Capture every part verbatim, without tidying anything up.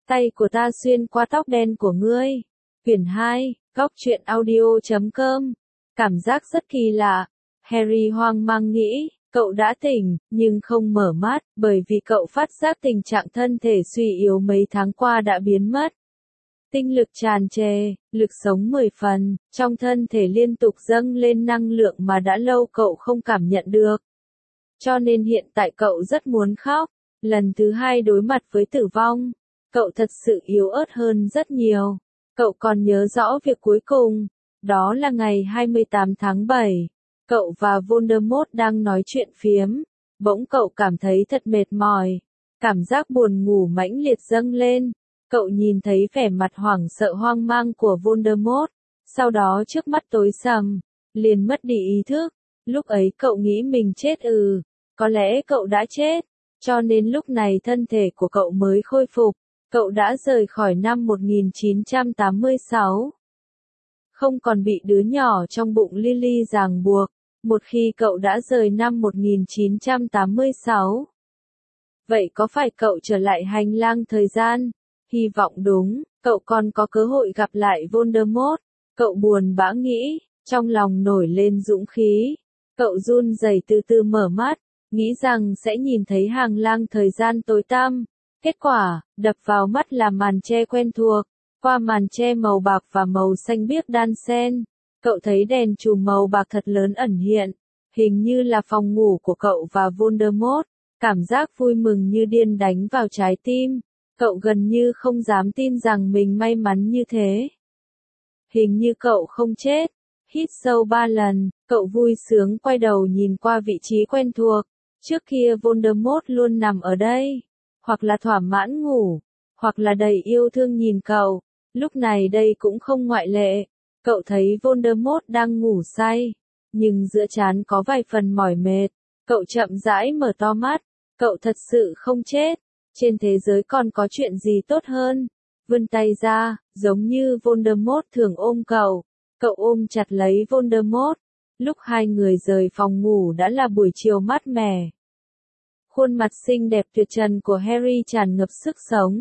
tay của ta xuyên qua tóc đen của ngươi. Quyển hai, góc truyện audio chấm com. Cảm giác rất kỳ lạ. Harry hoang mang nghĩ, cậu đã tỉnh, nhưng không mở mắt, bởi vì cậu phát giác tình trạng thân thể suy yếu mấy tháng qua đã biến mất. Tinh lực tràn trề, lực sống mười phần, trong thân thể liên tục dâng lên năng lượng mà đã lâu cậu không cảm nhận được. Cho nên hiện tại cậu rất muốn khóc. Lần thứ hai đối mặt với tử vong, cậu thật sự yếu ớt hơn rất nhiều. Cậu còn nhớ rõ việc cuối cùng, đó là ngày hai mươi tám tháng bảy. Cậu và Voldemort đang nói chuyện phiếm, bỗng cậu cảm thấy thật mệt mỏi. Cảm giác buồn ngủ mãnh liệt dâng lên. Cậu nhìn thấy vẻ mặt hoảng sợ hoang mang của Voldemort, sau đó trước mắt tối sầm, liền mất đi ý thức. Lúc ấy cậu nghĩ mình chết ừ, có lẽ cậu đã chết, cho nên lúc này thân thể của cậu mới khôi phục. Cậu đã rời khỏi năm một nghìn chín trăm tám mươi sáu. Không còn bị đứa nhỏ trong bụng Lily ràng buộc, một khi cậu đã rời năm một nghìn chín trăm tám mươi sáu. Vậy có phải cậu trở lại hành lang thời gian? Hy vọng đúng, cậu còn có cơ hội gặp lại Voldemort. Cậu buồn bã nghĩ, trong lòng nổi lên dũng khí. Cậu run rẩy từ từ mở mắt, nghĩ rằng sẽ nhìn thấy hành lang thời gian tối tăm. Kết quả, đập vào mắt là màn che quen thuộc. Qua màn che màu bạc và màu xanh biếc đan xen, cậu thấy đèn chùm màu bạc thật lớn ẩn hiện. Hình như là phòng ngủ của cậu và Voldemort. Cảm giác vui mừng như điên đánh vào trái tim. Cậu gần như không dám tin rằng mình may mắn như thế. Hình như cậu không chết. Hít sâu ba lần, cậu vui sướng quay đầu nhìn qua vị trí quen thuộc. Trước kia Voldemort luôn nằm ở đây. Hoặc là thỏa mãn ngủ, hoặc là đầy yêu thương nhìn cậu. Lúc này đây cũng không ngoại lệ. Cậu thấy Voldemort đang ngủ say, nhưng giữa trán có vài phần mỏi mệt. Cậu chậm rãi mở to mắt. Cậu thật sự không chết. Trên thế giới còn có chuyện gì tốt hơn? Vươn tay ra, giống như Voldemort thường ôm cậu. Cậu ôm chặt lấy Voldemort. Lúc hai người rời phòng ngủ đã là buổi chiều mát mẻ. Khuôn mặt xinh đẹp tuyệt trần của Harry tràn ngập sức sống.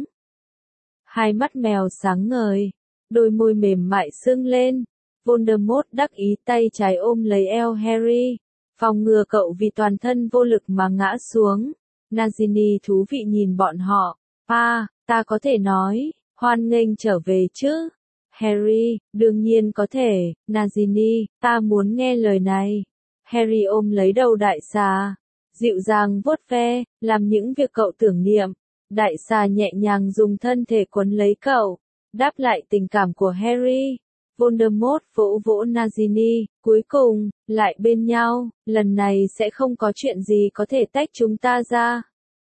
Hai mắt mèo sáng ngời, đôi môi mềm mại sưng lên. Voldemort đắc ý tay trái ôm lấy eo Harry, phòng ngừa cậu vì toàn thân vô lực mà ngã xuống. Nagini thú vị nhìn bọn họ. Pa, ta có thể nói, hoan nghênh trở về chứ? Harry, đương nhiên có thể, Nagini, ta muốn nghe lời này. Harry ôm lấy đầu đại xà, dịu dàng vuốt ve, làm những việc cậu tưởng niệm. Đại xà nhẹ nhàng dùng thân thể quấn lấy cậu, đáp lại tình cảm của Harry. Voldemort vỗ vỗ Nagini, cuối cùng, lại bên nhau, lần này sẽ không có chuyện gì có thể tách chúng ta ra.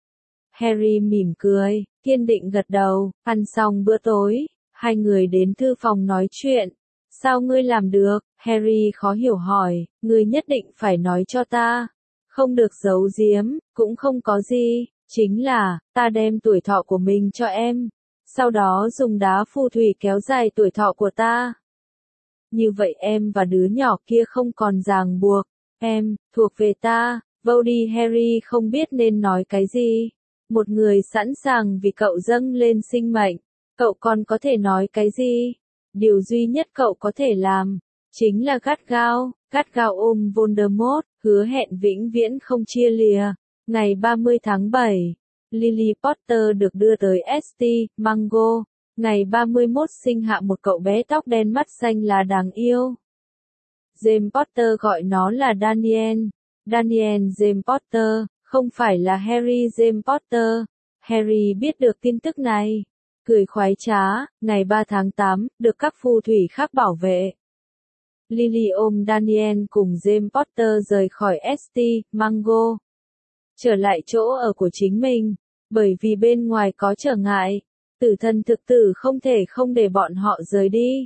Harry mỉm cười, kiên định gật đầu. Ăn xong bữa tối, hai người đến thư phòng nói chuyện. Sao ngươi làm được? Harry khó hiểu hỏi, ngươi nhất định phải nói cho ta. Không được giấu giếm, cũng không có gì, chính là, ta đem tuổi thọ của mình cho em. Sau đó dùng đá phù thủy kéo dài tuổi thọ của ta. Như vậy em và đứa nhỏ kia không còn ràng buộc. Em, thuộc về ta. Vody Harry không biết nên nói cái gì. Một người sẵn sàng vì cậu dâng lên sinh mệnh. Cậu còn có thể nói cái gì? Điều duy nhất cậu có thể làm, chính là gắt gao, gắt gao ôm Voldemort, hứa hẹn vĩnh viễn không chia lìa. Ngày ba mươi tháng bảy, Lily Potter được đưa tới ét tê Mango. Ngày ba mươi mốt sinh hạ một cậu bé tóc đen mắt xanh là đáng yêu. James Potter gọi nó là Daniel. Daniel James Potter, không phải là Harry James Potter. Harry biết được tin tức này. Cười khoái trá, ngày ba tháng tám, được các phù thủy khác bảo vệ. Lily ôm Daniel cùng James Potter rời khỏi ét tê Mango. Trở lại chỗ ở của chính mình, bởi vì bên ngoài có trở ngại. Tử thần thực tử không thể không để bọn họ rời đi.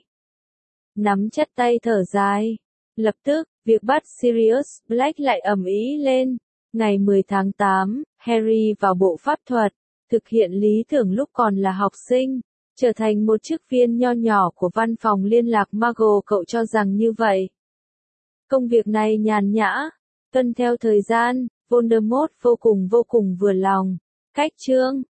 Nắm chặt tay thở dài. Lập tức, việc bắt Sirius Black lại ầm ĩ lên. Ngày mười tháng tám, Harry vào bộ pháp thuật, thực hiện lý tưởng lúc còn là học sinh, trở thành một chức viên nho nhỏ của văn phòng liên lạc Muggle. Cậu cho rằng như vậy. Công việc này nhàn nhã, tuân theo thời gian, Voldemort vô cùng vô cùng vừa lòng. Cách chương